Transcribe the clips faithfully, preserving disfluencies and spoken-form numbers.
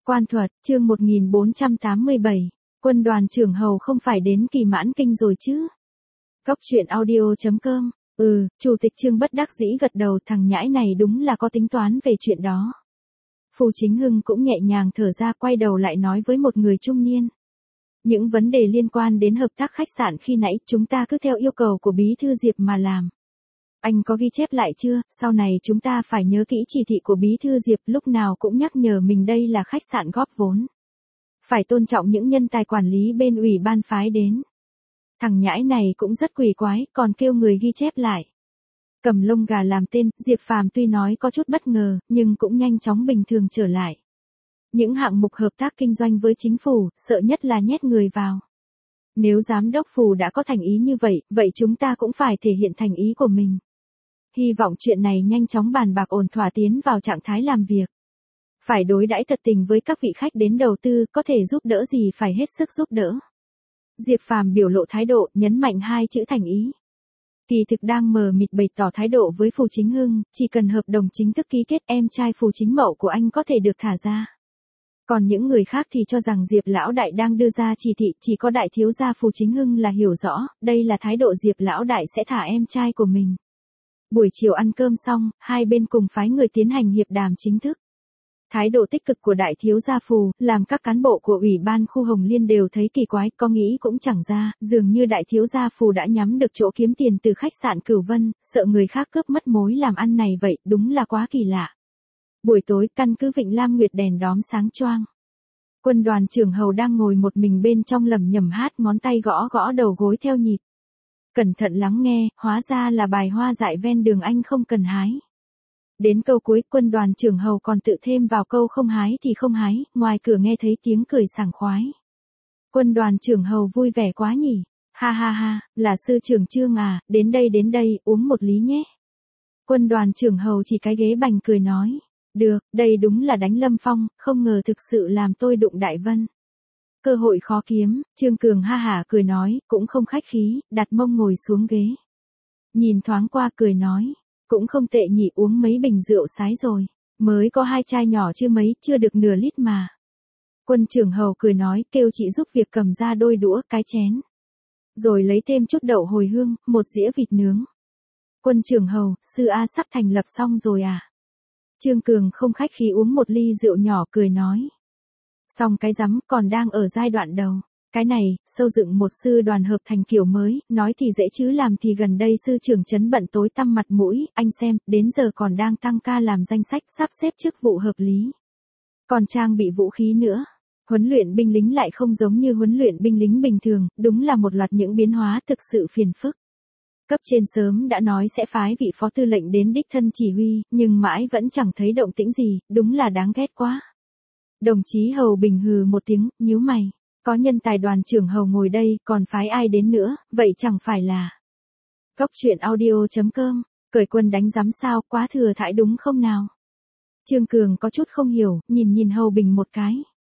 Quan thuật, chương một nghìn bốn trăm tám mươi bảy, quân đoàn trưởng Hầu không phải đến Kỳ Mãn Kinh rồi chứ? Cốc truyện audio chấm com, ừ, Chủ tịch Trương bất đắc dĩ gật đầu, thằng nhãi này đúng là có tính toán về chuyện đó. Phù Chính Hưng cũng nhẹ nhàng thở ra, quay đầu lại nói với một người trung niên. Những vấn đề liên quan đến hợp tác khách sạn khi nãy chúng ta cứ theo yêu cầu của Bí thư Diệp mà làm. Anh có ghi chép lại chưa? Sau này chúng ta phải nhớ kỹ chỉ thị của Bí thư Diệp, lúc nào cũng nhắc nhở mình đây là khách sạn góp vốn. Phải tôn trọng những nhân tài quản lý bên ủy ban phái đến. Thằng nhãi này cũng rất quỷ quái, còn kêu người ghi chép lại. Cầm lông gà làm tên, Diệp Phàm tuy nói có chút bất ngờ, nhưng cũng nhanh chóng bình thường trở lại. Những hạng mục hợp tác kinh doanh với chính phủ, sợ nhất là nhét người vào. Nếu giám đốc Phù đã có thành ý như vậy, vậy chúng ta cũng phải thể hiện thành ý của mình. Hy vọng chuyện này nhanh chóng bàn bạc ổn thỏa, tiến vào trạng thái làm việc. Phải đối đãi thật tình với các vị khách đến đầu tư, có thể giúp đỡ gì phải hết sức giúp đỡ. Diệp Phàm biểu lộ thái độ, nhấn mạnh hai chữ thành ý. Kỳ thực đang mờ mịt bày tỏ thái độ với Phù Chính Hưng, chỉ cần hợp đồng chính thức ký kết, em trai Phù Chính Mậu của anh có thể được thả ra. Còn những người khác thì cho rằng Diệp Lão Đại đang đưa ra chỉ thị, chỉ có đại thiếu gia Phù Chính Hưng là hiểu rõ, đây là thái độ Diệp Lão Đại sẽ thả em trai của mình. Buổi chiều ăn cơm xong, hai bên cùng phái người tiến hành hiệp đàm chính thức. Thái độ tích cực của đại thiếu gia Phù, làm các cán bộ của Ủy ban khu Hồng Liên đều thấy kỳ quái, có nghĩ cũng chẳng ra, dường như đại thiếu gia Phù đã nhắm được chỗ kiếm tiền từ khách sạn Cửu Vân, sợ người khác cướp mất mối làm ăn này vậy, đúng là quá kỳ lạ. Buổi tối, căn cứ Vịnh Lam Nguyệt đèn đóm sáng choang. Quân đoàn trưởng Hầu đang ngồi một mình bên trong lẩm nhẩm hát, ngón tay gõ gõ đầu gối theo nhịp. Cẩn thận lắng nghe, hóa ra là bài hoa dại ven đường anh không cần hái. Đến câu cuối, quân đoàn trưởng Hầu còn tự thêm vào câu không hái thì không hái, ngoài cửa nghe thấy tiếng cười sảng khoái. Quân đoàn trưởng Hầu vui vẻ quá nhỉ, ha ha ha, là sư trưởng Trương à, đến đây đến đây, uống một lý nhé. Quân đoàn trưởng Hầu chỉ cái ghế bành cười nói, được, đây đúng là đánh Lâm Phong, không ngờ thực sự làm tôi đụng Đại Vân. Cơ hội khó kiếm, Trương Cường ha hả cười nói, cũng không khách khí, đặt mông ngồi xuống ghế. Nhìn thoáng qua cười nói, cũng không tệ nhỉ, uống mấy bình rượu sái rồi, mới có hai chai nhỏ chứ mấy, chưa được nửa lít mà. Quân trưởng Hầu cười nói, kêu chị giúp việc cầm ra đôi đũa, cái chén. Rồi lấy thêm chút đậu hồi hương, một dĩa vịt nướng. Quân trưởng Hầu, sư A sắp thành lập xong rồi à? Trương Cường không khách khí uống một ly rượu nhỏ cười nói. Xong cái rắm, còn đang ở giai đoạn đầu. Cái này, sâu dựng một sư đoàn hợp thành kiểu mới, nói thì dễ chứ làm thì gần đây sư trưởng trấn bận tối tăm mặt mũi, anh xem, đến giờ còn đang tăng ca làm danh sách sắp xếp chức vụ hợp lý. Còn trang bị vũ khí nữa. Huấn luyện binh lính lại không giống như huấn luyện binh lính bình thường, đúng là một loạt những biến hóa thực sự phiền phức. Cấp trên sớm đã nói sẽ phái vị phó tư lệnh đến đích thân chỉ huy, nhưng mãi vẫn chẳng thấy động tĩnh gì, đúng là đáng ghét quá. Đồng chí Hầu Bình hừ một tiếng, nhíu mày. Có nhân tài đoàn trưởng Hầu ngồi đây, còn phái ai đến nữa, vậy chẳng phải là. Cốc truyện audio chấm com, cởi quân đánh giám sao, quá thừa thãi đúng không nào? Trương Cường có chút không hiểu, nhìn nhìn Hầu Bình một cái.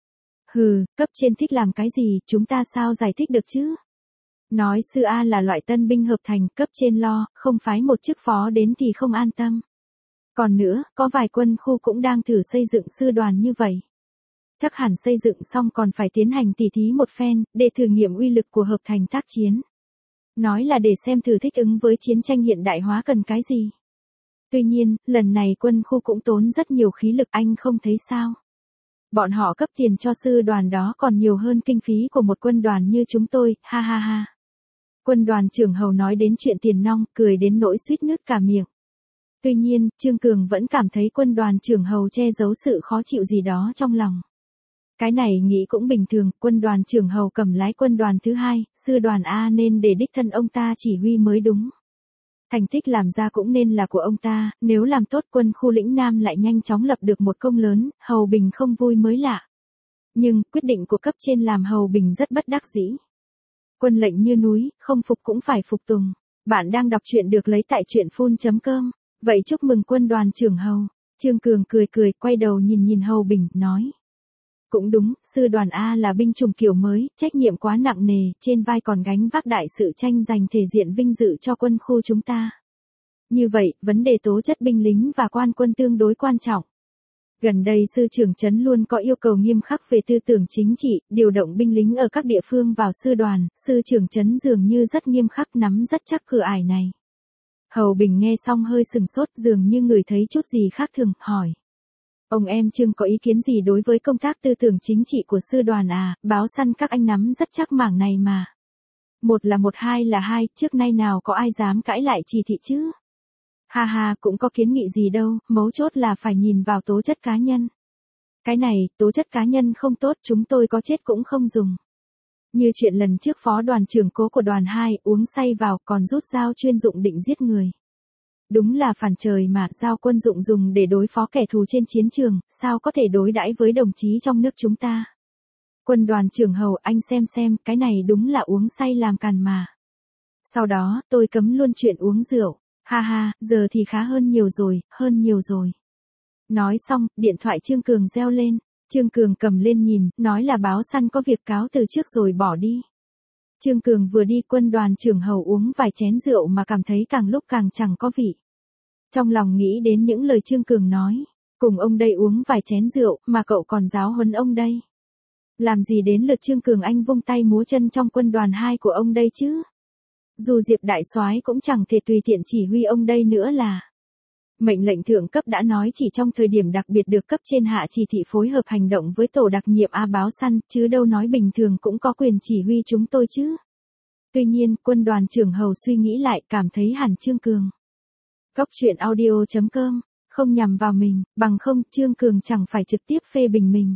Hừ, cấp trên thích làm cái gì, chúng ta sao giải thích được chứ? Nói sư A là loại tân binh hợp thành, cấp trên lo, không phái một chức phó đến thì không an tâm. Còn nữa, có vài quân khu cũng đang thử xây dựng sư đoàn như vậy. Chắc hẳn xây dựng xong còn phải tiến hành tỉ thí một phen, để thử nghiệm uy lực của hợp thành tác chiến. Nói là để xem thử thích ứng với chiến tranh hiện đại hóa cần cái gì. Tuy nhiên, lần này quân khu cũng tốn rất nhiều khí lực, anh không thấy sao? Bọn họ cấp tiền cho sư đoàn đó còn nhiều hơn kinh phí của một quân đoàn như chúng tôi, ha ha ha. Quân đoàn trưởng Hầu nói đến chuyện tiền nong, cười đến nỗi suýt nứt cả miệng. Tuy nhiên, Trương Cường vẫn cảm thấy quân đoàn trưởng Hầu che giấu sự khó chịu gì đó trong lòng. Cái này nghĩ cũng bình thường, quân đoàn trưởng Hầu cầm lái quân đoàn thứ hai, sư đoàn A nên để đích thân ông ta chỉ huy mới đúng. Thành tích làm ra cũng nên là của ông ta, nếu làm tốt quân khu lĩnh Nam lại nhanh chóng lập được một công lớn, Hầu Bình không vui mới lạ. Nhưng, quyết định của cấp trên làm Hầu Bình rất bất đắc dĩ. Quân lệnh như núi, không phục cũng phải phục tùng. Bạn đang đọc truyện được lấy tại truyện phun chấm com. Vậy chúc mừng quân đoàn trưởng Hầu. Trương Cường cười cười, quay đầu nhìn nhìn Hầu Bình, nói. Cũng đúng, sư đoàn A là binh chủng kiểu mới, trách nhiệm quá nặng nề, trên vai còn gánh vác đại sự tranh giành thể diện vinh dự cho quân khu chúng ta. Như vậy, vấn đề tố chất binh lính và quan quân tương đối quan trọng. Gần đây sư trưởng trấn luôn có yêu cầu nghiêm khắc về tư tưởng chính trị, điều động binh lính ở các địa phương vào sư đoàn, sư trưởng trấn dường như rất nghiêm khắc nắm rất chắc cửa ải này. Hầu Bình nghe xong hơi sừng sốt dường như người thấy chút gì khác thường, hỏi. Ông em Trương có ý kiến gì đối với công tác tư tưởng chính trị của sư đoàn à, báo săn các anh nắm rất chắc mảng này mà. Một là một hai là hai, trước nay nào có ai dám cãi lại chỉ thị chứ. Ha ha, cũng có kiến nghị gì đâu, mấu chốt là phải nhìn vào tố chất cá nhân. Cái này, tố chất cá nhân không tốt chúng tôi có chết cũng không dùng. Như chuyện lần trước phó đoàn trưởng cố của đoàn hai uống say vào còn rút dao chuyên dụng định giết người. Đúng là phản trời mà, dao quân dụng dùng để đối phó kẻ thù trên chiến trường, sao có thể đối đãi với đồng chí trong nước chúng ta. Quân đoàn trưởng Hầu, anh xem xem, cái này đúng là uống say làm càn mà. Sau đó, tôi cấm luôn chuyện uống rượu. Ha ha, giờ thì khá hơn nhiều rồi, hơn nhiều rồi. Nói xong, điện thoại Trương Cường reo lên. Trương Cường cầm lên nhìn, nói là báo săn có việc cáo từ trước rồi bỏ đi. Trương Cường vừa đi, quân đoàn trưởng Hầu uống vài chén rượu mà cảm thấy càng lúc càng chẳng có vị. Trong lòng nghĩ đến những lời Trương Cường nói, cùng ông đây uống vài chén rượu mà cậu còn giáo huấn ông đây. Làm gì đến lượt Trương Cường anh vung tay múa chân trong quân đoàn hai của ông đây chứ? Dù Diệp đại soái cũng chẳng thể tùy tiện chỉ huy ông đây nữa là. Mệnh lệnh thượng cấp đã nói chỉ trong thời điểm đặc biệt được cấp trên hạ chỉ thị phối hợp hành động với tổ đặc nhiệm A báo săn, chứ đâu nói bình thường cũng có quyền chỉ huy chúng tôi chứ. Tuy nhiên, quân đoàn trưởng Hầu suy nghĩ lại cảm thấy hẳn Trương Cường. Cóc truyện audio chấm com, không nhằm vào mình, bằng không Trương Cường chẳng phải trực tiếp phê bình mình.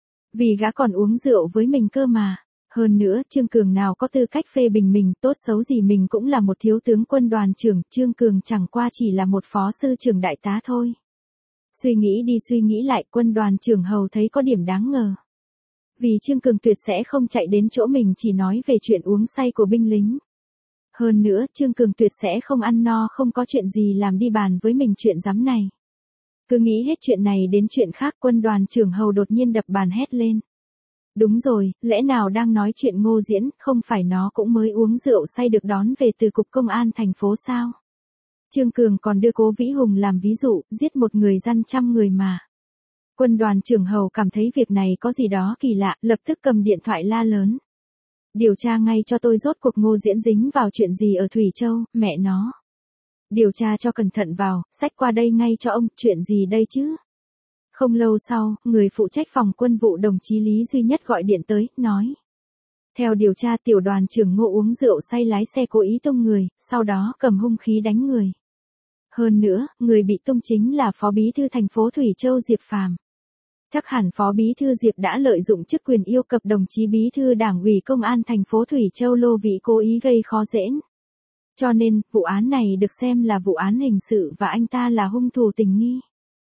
Vì gã còn uống rượu với mình cơ mà. Hơn nữa, Trương Cường nào có tư cách phê bình mình, tốt xấu gì mình cũng là một thiếu tướng quân đoàn trưởng, Trương Cường chẳng qua chỉ là một phó sư trưởng đại tá thôi. Suy nghĩ đi suy nghĩ lại, quân đoàn trưởng Hầu thấy có điểm đáng ngờ. Vì Trương Cường tuyệt sẽ không chạy đến chỗ mình chỉ nói về chuyện uống say của binh lính. Hơn nữa, Trương Cường tuyệt sẽ không ăn no không có chuyện gì làm đi bàn với mình chuyện giám này. Cứ nghĩ hết chuyện này đến chuyện khác, quân đoàn trưởng Hầu đột nhiên đập bàn hét lên. Đúng rồi, lẽ nào đang nói chuyện Ngô Diễn, không phải nó cũng mới uống rượu say được đón về từ cục công an thành phố sao? Trương Cường còn đưa Cố Vĩ Hùng làm ví dụ, giết một người gian trăm người mà. Quân đoàn trưởng Hầu cảm thấy việc này có gì đó kỳ lạ, lập tức cầm điện thoại la lớn. Điều tra ngay cho tôi rốt cuộc Ngô Diễn dính vào chuyện gì ở Thủy Châu, mẹ nó. Điều tra cho cẩn thận vào, xách qua đây ngay cho ông, chuyện gì đây chứ? Không lâu sau, người phụ trách phòng quân vụ đồng chí Lý Duy Nhất gọi điện tới, nói. Theo điều tra tiểu đoàn trưởng Ngô uống rượu say lái xe cố ý tung người, sau đó cầm hung khí đánh người. Hơn nữa, người bị tung chính là Phó Bí thư thành phố Thủy Châu Diệp Phàm. Chắc hẳn Phó Bí thư Diệp đã lợi dụng chức quyền yêu cập đồng chí Bí thư Đảng ủy Công an thành phố Thủy Châu Lô Vĩ cố ý gây khó dễ. Cho nên, vụ án này được xem là vụ án hình sự và anh ta là hung thủ tình nghi.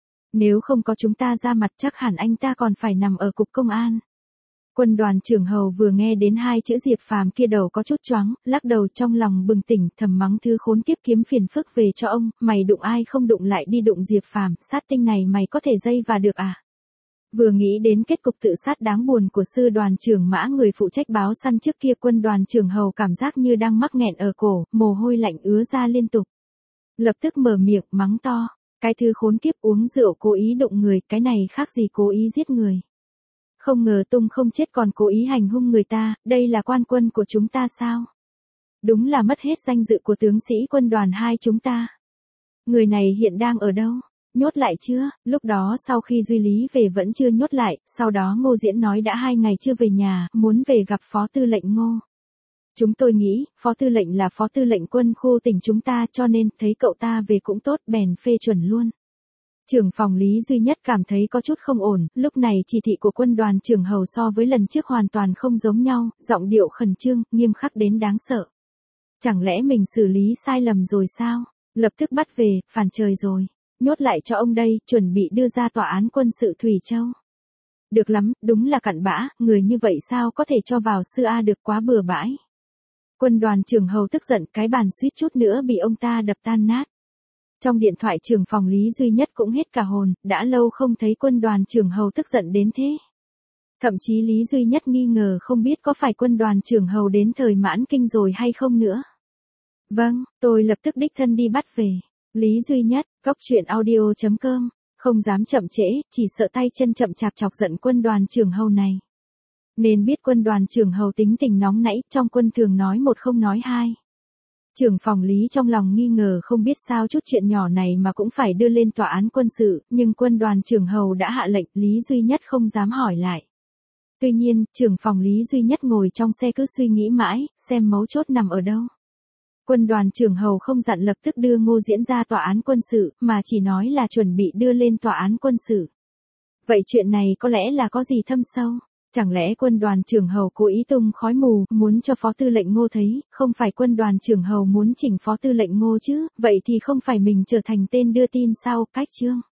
Nếu không có chúng ta ra mặt chắc hẳn anh ta còn phải nằm ở cục công an. Quân đoàn trưởng Hầu vừa nghe đến hai chữ Diệp Phàm kia đầu có chút choáng, lắc đầu trong lòng bừng tỉnh, thầm mắng thứ khốn kiếp kiếm phiền phức về cho ông, mày đụng ai không đụng lại đi đụng Diệp Phàm, sát tinh này mày có thể dây vào được à? Vừa nghĩ đến kết cục tự sát đáng buồn của sư đoàn trưởng Mã người phụ trách báo săn trước kia, quân đoàn trưởng Hầu cảm giác như đang mắc nghẹn ở cổ, mồ hôi lạnh ứa ra liên tục. Lập tức mở miệng mắng to. Cái thứ khốn kiếp uống rượu cố ý đụng người, cái này khác gì cố ý giết người. Không ngờ tung không chết còn cố ý hành hung người ta, đây là quan quân của chúng ta sao? Đúng là mất hết danh dự của tướng sĩ quân đoàn hai chúng ta. Người này hiện đang ở đâu? Nhốt lại chưa? Lúc đó sau khi Duy Lý về vẫn chưa nhốt lại, sau đó Ngô Diễn nói đã hai ngày chưa về nhà, muốn về gặp Phó Tư lệnh Ngô. Chúng tôi nghĩ, Phó Tư lệnh là Phó Tư lệnh quân khu tỉnh chúng ta cho nên thấy cậu ta về cũng tốt bèn phê chuẩn luôn. Trưởng phòng Lý Duy Nhất cảm thấy có chút không ổn, lúc này chỉ thị của quân đoàn trưởng Hầu so với lần trước hoàn toàn không giống nhau, giọng điệu khẩn trương, nghiêm khắc đến đáng sợ. Chẳng lẽ mình xử lý sai lầm rồi sao? Lập tức bắt về, phản trời rồi. Nhốt lại cho ông đây, chuẩn bị đưa ra tòa án quân sự Thủy Châu. Được lắm, đúng là cặn bã, người như vậy sao có thể cho vào sư A được, quá bừa bãi. Quân đoàn trưởng Hầu tức giận, cái bàn suýt chút nữa bị ông ta đập tan nát. Trong điện thoại trưởng phòng Lý Duy Nhất cũng hết cả hồn, đã lâu không thấy quân đoàn trưởng Hầu tức giận đến thế. Thậm chí Lý Duy Nhất nghi ngờ không biết có phải quân đoàn trưởng Hầu đến thời mãn kinh rồi hay không nữa. Vâng, tôi lập tức đích thân đi bắt về. Lý Duy Nhất, cóc truyện audio chấm com Không dám chậm trễ, chỉ sợ tay chân chậm chạp chọc giận quân đoàn trưởng hầu này. Nên biết quân đoàn trưởng hầu tính tình nóng nảy, trong quân thường nói một không nói hai. Trưởng phòng Lý trong lòng nghi ngờ không biết sao chút chuyện nhỏ này mà cũng phải đưa lên tòa án quân sự, nhưng quân đoàn trưởng hầu đã hạ lệnh, Lý Duy Nhất không dám hỏi lại. Tuy nhiên, trưởng phòng Lý Duy Nhất ngồi trong xe cứ suy nghĩ mãi, xem mấu chốt nằm ở đâu. Quân đoàn trưởng hầu không dặn lập tức đưa Ngô Diễn ra tòa án quân sự, mà chỉ nói là chuẩn bị đưa lên tòa án quân sự. Vậy chuyện này có lẽ là có gì thâm sâu? Chẳng lẽ quân đoàn trưởng hầu cố ý tung khói mù, muốn cho phó tư lệnh Ngô thấy, không phải quân đoàn trưởng hầu muốn chỉnh phó tư lệnh Ngô chứ, vậy thì không phải mình trở thành tên đưa tin sao, cách chương.